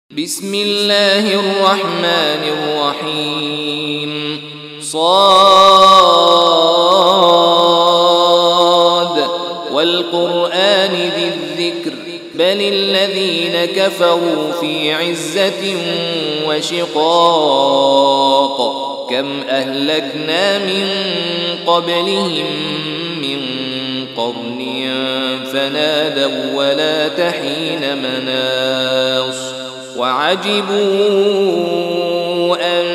بسم الله الرحمن الرحيم صاد والقرآن ذي الذكر بل الذين كفروا في عزة وشقاق كم أهلكنا من قبلهم من قرن فنادوا ولا تحين مناص وعجبوا أن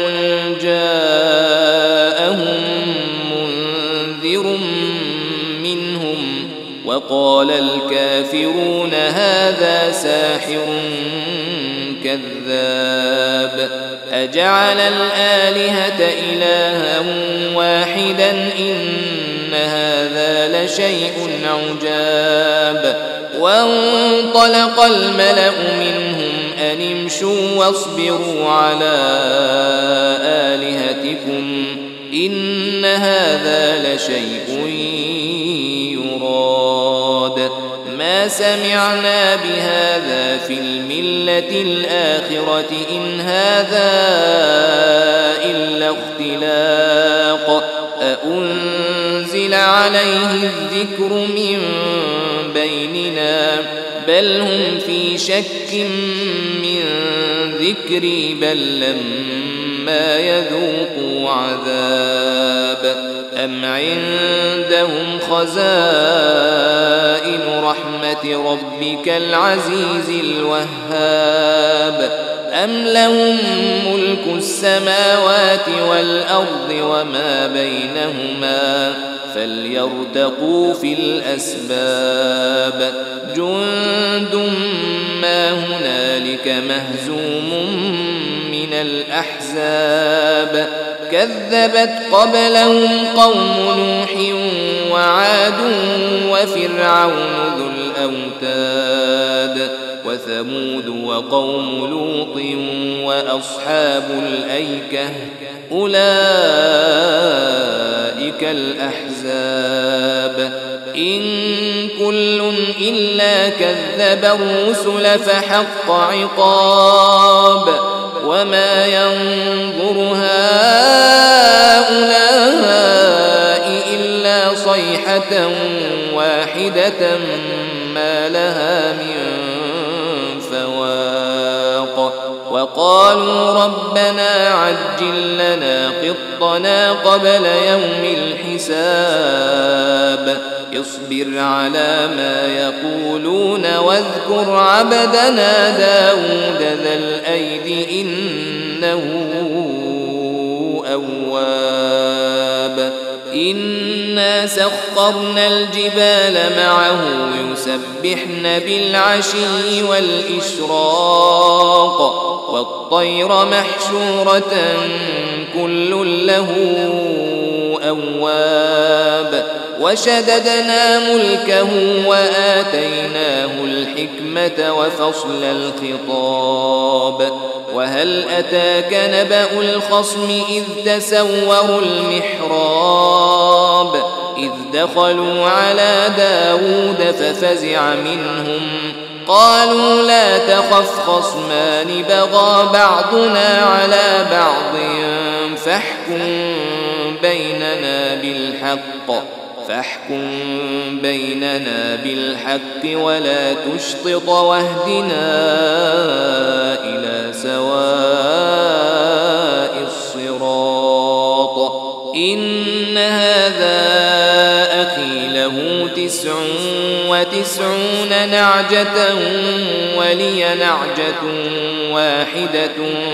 جاءهم منذر منهم وقال الكافرون هذا ساحر كذاب أجعل الآلهة إلها واحدا إن هذا لشيء عجاب وانطلق الملأ منهم أن امشوا واصبروا على آلهتكم إن هذا لشيء يراد ما سمعنا بهذا في الملة الآخرة إن هذا إلا اختلاق أأنزل عليه الذكر من بيننا بل هم في شك من ذكري بل لما يذوقوا عذاب أم عندهم خزائن رحمة ربك العزيز الوهاب أم لهم ملك السماوات والأرض وما بينهما فليرتقوا في الأسباب جند ما هنالك مهزوم من الأحزاب كذبت قبلهم قوم نوح وعاد وفرعون ذو الأوتاد وثمود وقوم لوط وأصحاب الأيكة أولئك الأحزاب إن كل إلا كذب الرسل فحق عقاب وما ينظر هؤلاء إلا صيحة واحدة ما لها من فواق وقالوا ربنا عجل لنا قطنا قبل يوم الحساب اصبر على ما يقولون واذكر عبدنا داود ذا الأيد إنه أواب إنا سخرنا الجبال معه يسبحن بالعشي والإشراق والطير محشورة كل له أواب وشددنا ملكه وآتيناه الحكمة وفصل الخطاب وهل أتاك نبأ الخصم إذ تسوروا المحراب إذ دخلوا على داود ففزع منهم قالوا لا تخف خصمان بغى بعضنا على بعض فاحكم بيننا بالحق ولا تشطط واهدنا إلى سواء الصراط إن هذا أخي له 99 نعجة ولي نعجة واحدة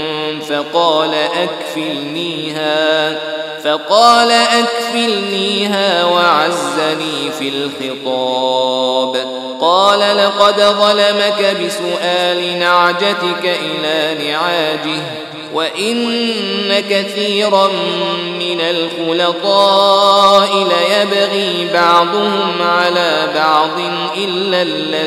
فقال أكفلنيها وعزني في الخطاب قال لقد ظلمك بسؤال نعجتك إلى نعاجه وإن كثيرا من الخلطاء ليبغي بعضهم على بعض إلا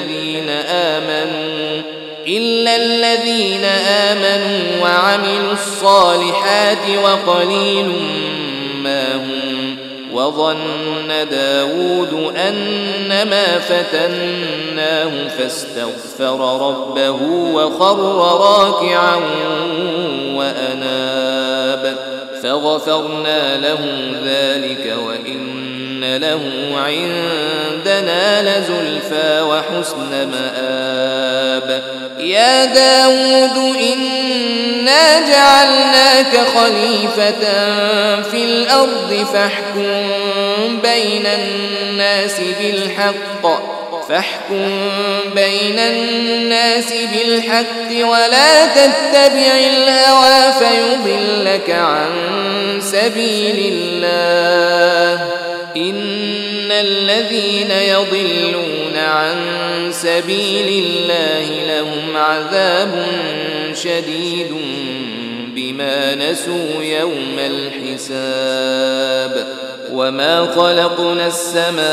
الذين آمنوا وعملوا الصالحات وقليل ما هم وظن داود أنما فتناه فاستغفر ربه وخر راكعا وأناب فغفرنا له ذلك وإن له عندنا لزلفى وحسن مآب يا داود إنا جعلناك خليفة في الأرض فاحكم بين الناس بالحق ولا تتبع الهوى فيضلك عن سبيل الله إن الذين يضلون عن سبيل الله لهم عذاب شديد بما نسوا يوم الحساب وما خلقنا السماء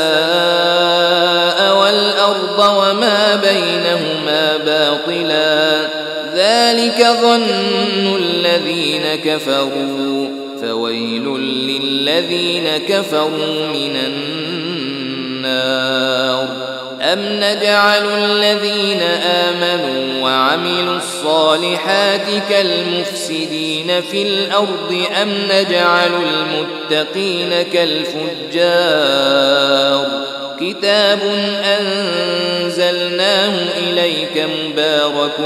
والأرض وما بينهما باطلا ذلك ظن الذين كفروا فويل للذين كفروا من النار أم نجعل الذين آمنوا وعملوا الصالحات كالمفسدين في الأرض أم نجعل المتقين كالفجار كتاب أنزلناه إليك مبارك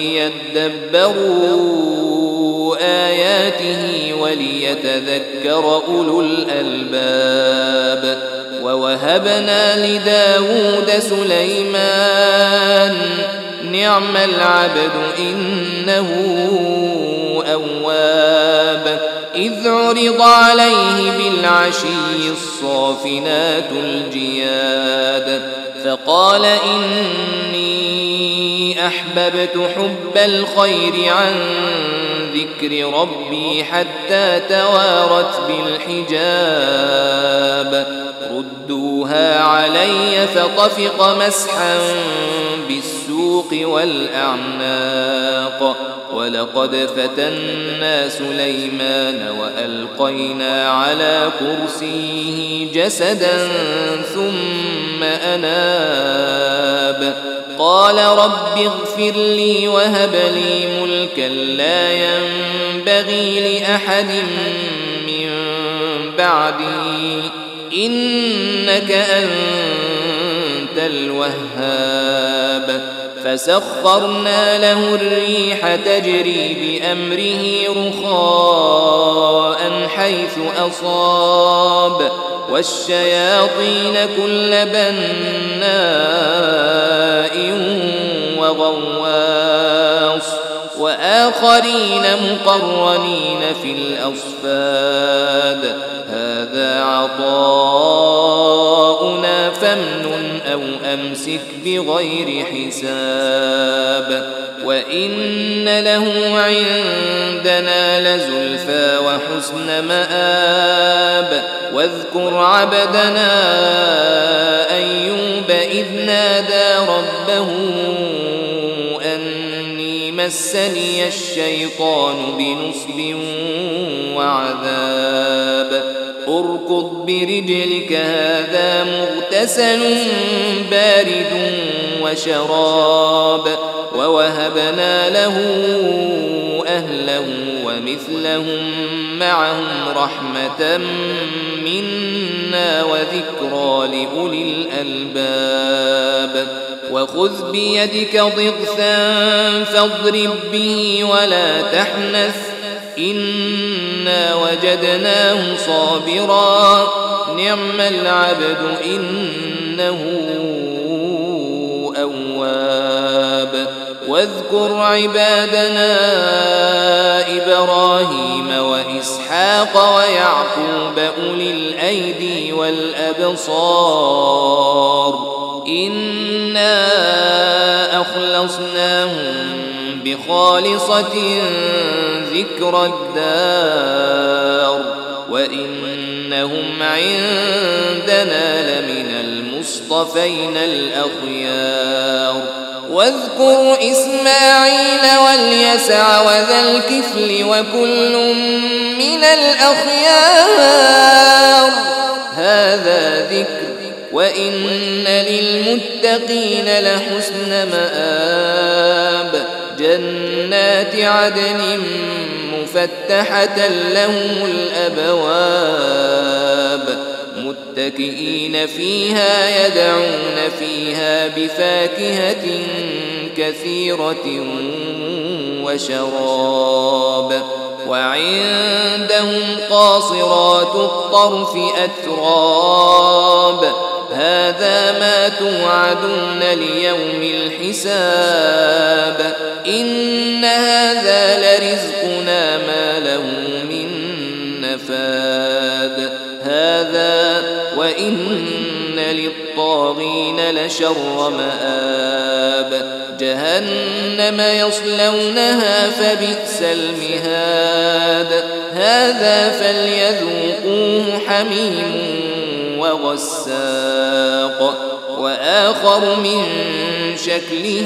ليدبروا آياته وليتذكر أولو الألباب ووهبنا لداود سليمان نعم العبد إنه أواب إذ عرض عليه بالعشي الصافنات الجياد فقال إني أحببت حب الخير عن ذكر ربي حتى توارت بالحجاب ردوها علي فطفق مسحا بالسوق والأعناق ولقد فتنا سليمان وألقينا على كرسيه جسدا ثم أناب قال رب اغفر لي وهب لي ملكا لا ينبغي لأحد من بعدي إنك أنت الوهاب فسخرنا له الريح تجري بأمره رخاء حيث أصاب والشياطين كل بناء وغواص وآخرين مقرنين في الأصفاد هذا عطاؤنا فامنن أو أمسك بغير حساب وإن له عندنا لزلفى وحسن مآب واذكر عبدنا أيوب إذ نادى ربه أني مسني الشيطان بنصب وعذاب اركض برجلك هذا مغتسل بارد وشراب ووهبنا له أهله ومثلهم معهم رحمة منا وذكرى لأولي الألباب وخذ بيدك ضغثا فاضرب به ولا تحنث إنا وجدناه صابرا نعم العبد إنه أواب واذكر عبادنا إبراهيم وإسحاق ويعقوب أولي الأيدي والأبصار إنا أخلصناهم بخالصة ذكر الدار وإنهم عندنا لمن المصطفين الأخيار واذكر إسماعيل واليسع وذا الكفل وكل من الأخيار هذا ذكر وإن للمتقين لحسن مآب جنات عدن مفتحة لهم الأبواب متكئين فيها يدعون فيها بفاكهة كثيرة وشراب وعندهم قاصرات الطرف أتراب هذا ما توعدون ليوم الحساب إن هذا لرزقنا ما له من نفاد هذا وإن للطاغين لشر مآب جهنم يصلونها فبئس المهاد هذا فليذوقوه حميم وغساق وآخر من شكله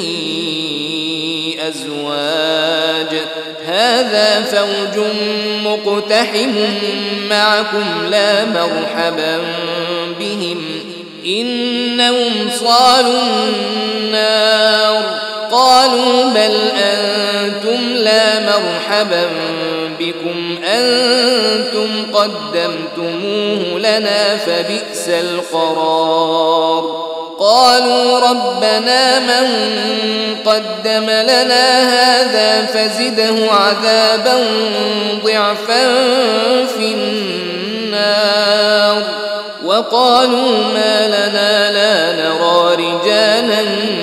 أزواج هذا فوج مقتحم معكم لا مرحبا بهم إنهم صالوا النار قالوا بل أنتم لا مرحبا بكم أنتم قدمتموه لنا فبئس القرار قالوا ربنا من قدم لنا هذا فزده عذابا ضعفا في النار وقالوا ما لنا لا نرى رجالا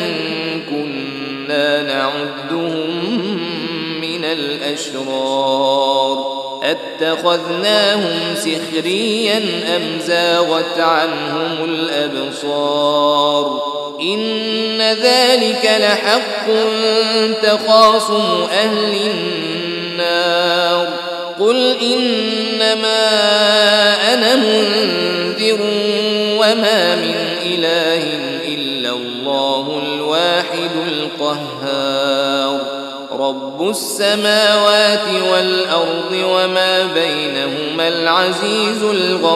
كنا نعدهم من الأشرار أتخذناهم سخريا أم زاغت عنهم الأبصار إن ذلك لحق تخاصم أهل النار قل إنما أنا منذر وما من إله إلا الله الواحد القهار رب السماوات والأرض وما بينهما العزيز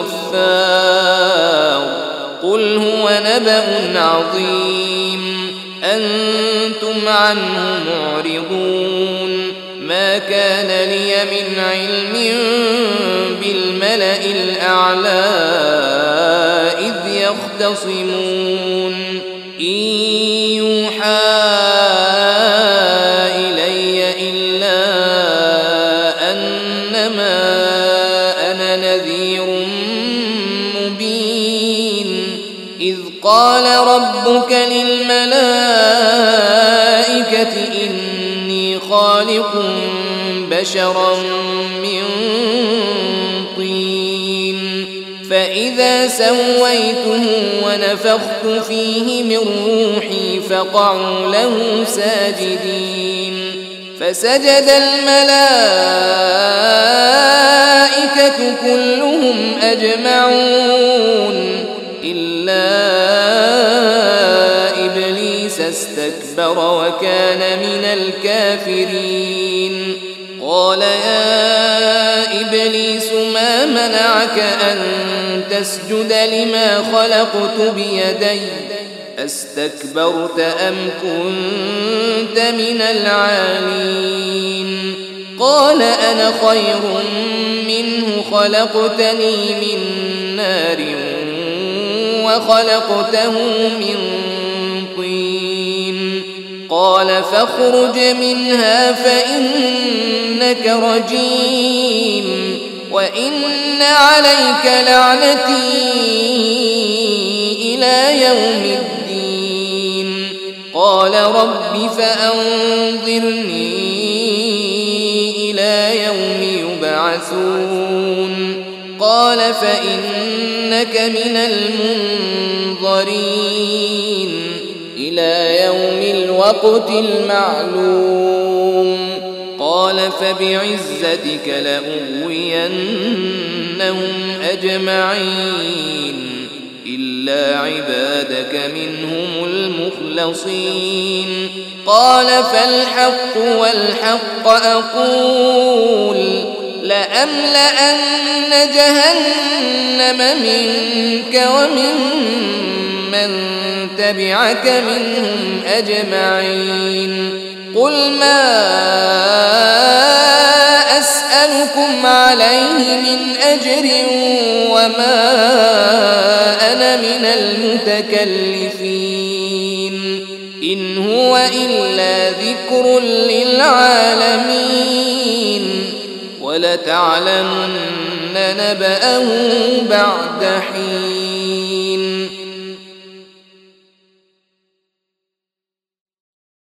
الغفار قل هو نبأ عظيم أنتم عنه معرضون ما كان لي من علم بالملأ الأعلى إذ يختصمون إن يوحى إلي إلا أنما أنا نذير مبين إذ قال ربك للملائكة إني خالق بشرا من طين فإذا سويته ونفخت فيه من روحي فقعوا له ساجدين فسجد الملائكة كلهم أجمعون إلا إبليس استكبر وكان من الكافرين قال يا إبليس ما منعك أن تسجد لما خلقت بيدي أستكبرت أم كنت من العالين قال أنا خير منه خلقتني من نار وخلقته من طين قال فاخرج منها فإنك رجيم وإن عليك لعنتي إلى يوم الدين قال رب فأنظرني إلى يوم يبعثون قال فإنك من المنظرين إلى يوم الوقت المعلوم قال فبعزتك لأغوينهم أجمعين إلا عبادك منهم المخلصين قال فالحق والحق أقول لأملأن جهنم منك ومن من تبعك منهم أجمعين قل ما أسألكم عليه من أجر وما أنا من المتكلفين إن هو إلا ذكر للعالمين ولتعلمن نبأه بعد حين